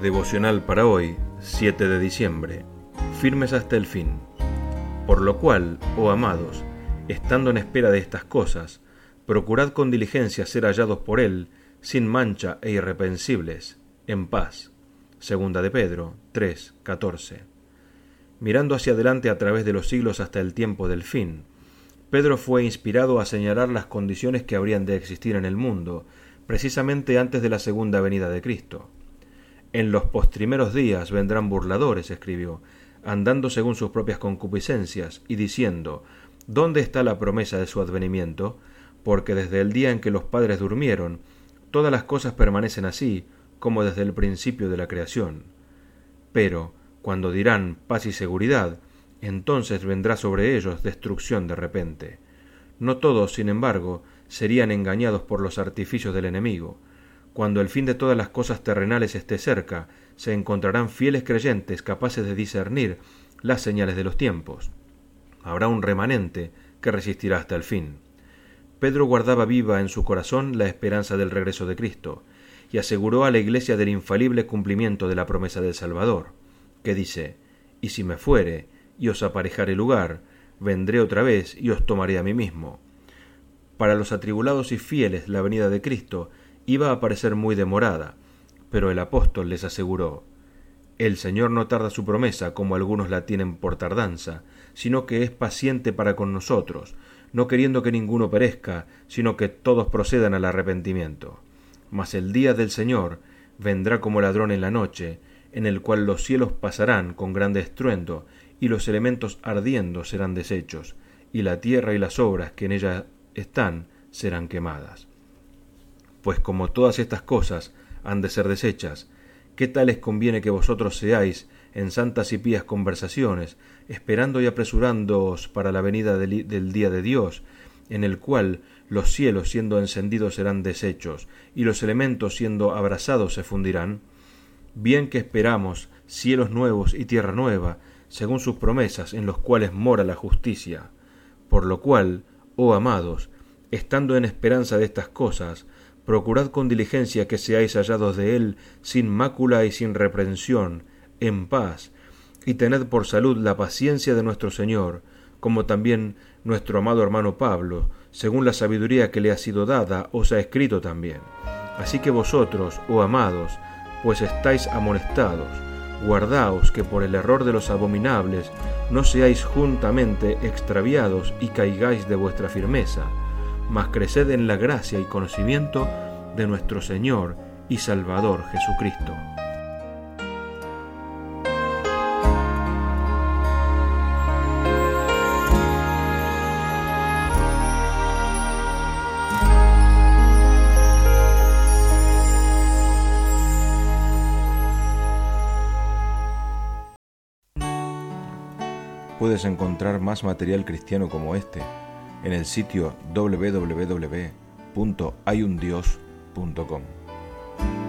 Devocional para hoy, 7 de diciembre. Firmes hasta el fin. Por lo cual, oh amados, estando en espera de estas cosas, procurad con diligencia ser hallados por Él, sin mancha e irreprensibles, en paz. Segunda de Pedro 3:14. Mirando hacia adelante a través de los siglos hasta el tiempo del fin, Pedro fue inspirado a señalar las condiciones que habrían de existir en el mundo, precisamente antes de la segunda venida de Cristo. En los postrimeros días vendrán burladores, escribió, andando según sus propias concupiscencias, y diciendo, ¿dónde está la promesa de su advenimiento? Porque desde el día en que los padres durmieron, todas las cosas permanecen así, como desde el principio de la creación. Pero, cuando dirán paz y seguridad, entonces vendrá sobre ellos destrucción de repente. No todos, sin embargo, serían engañados por los artificios del enemigo. Cuando el fin de todas las cosas terrenales esté cerca, se encontrarán fieles creyentes capaces de discernir las señales de los tiempos. Habrá un remanente que resistirá hasta el fin. Pedro guardaba viva en su corazón la esperanza del regreso de Cristo, y aseguró a la Iglesia del infalible cumplimiento de la promesa del Salvador, que dice, «Y si me fuere, y os aparejare lugar, vendré otra vez y os tomaré a mí mismo». Para los atribulados y fieles la venida de Cristo iba a parecer muy demorada, pero el apóstol les aseguró, «El Señor no tarda su promesa como algunos la tienen por tardanza, sino que es paciente para con nosotros, no queriendo que ninguno perezca, sino que todos procedan al arrepentimiento. Mas el día del Señor vendrá como ladrón en la noche, en el cual los cielos pasarán con grande estruendo, y los elementos ardiendo serán deshechos, y la tierra y las obras que en ella están serán quemadas. Pues como todas estas cosas han de ser deshechas, ¿qué tal les conviene que vosotros seáis en santas y pías conversaciones, esperando y apresurándoos para la venida del día de Dios, en el cual los cielos siendo encendidos serán deshechos, y los elementos siendo abrasados se fundirán? Bien que esperamos cielos nuevos y tierra nueva, según sus promesas, en los cuales mora la justicia. Por lo cual, oh amados, estando en esperanza de estas cosas, procurad con diligencia que seáis hallados de Él sin mácula y sin reprensión, en paz, y tened por salud la paciencia de nuestro Señor, como también nuestro amado hermano Pablo, según la sabiduría que le ha sido dada, os ha escrito también. Así que vosotros, oh amados, pues estáis amonestados, guardaos que por el error de los abominables no seáis juntamente extraviados y caigáis de vuestra firmeza, mas creced en la gracia y conocimiento de nuestro Señor y Salvador Jesucristo. Puedes encontrar más material cristiano como este en el sitio www.hayundios.com.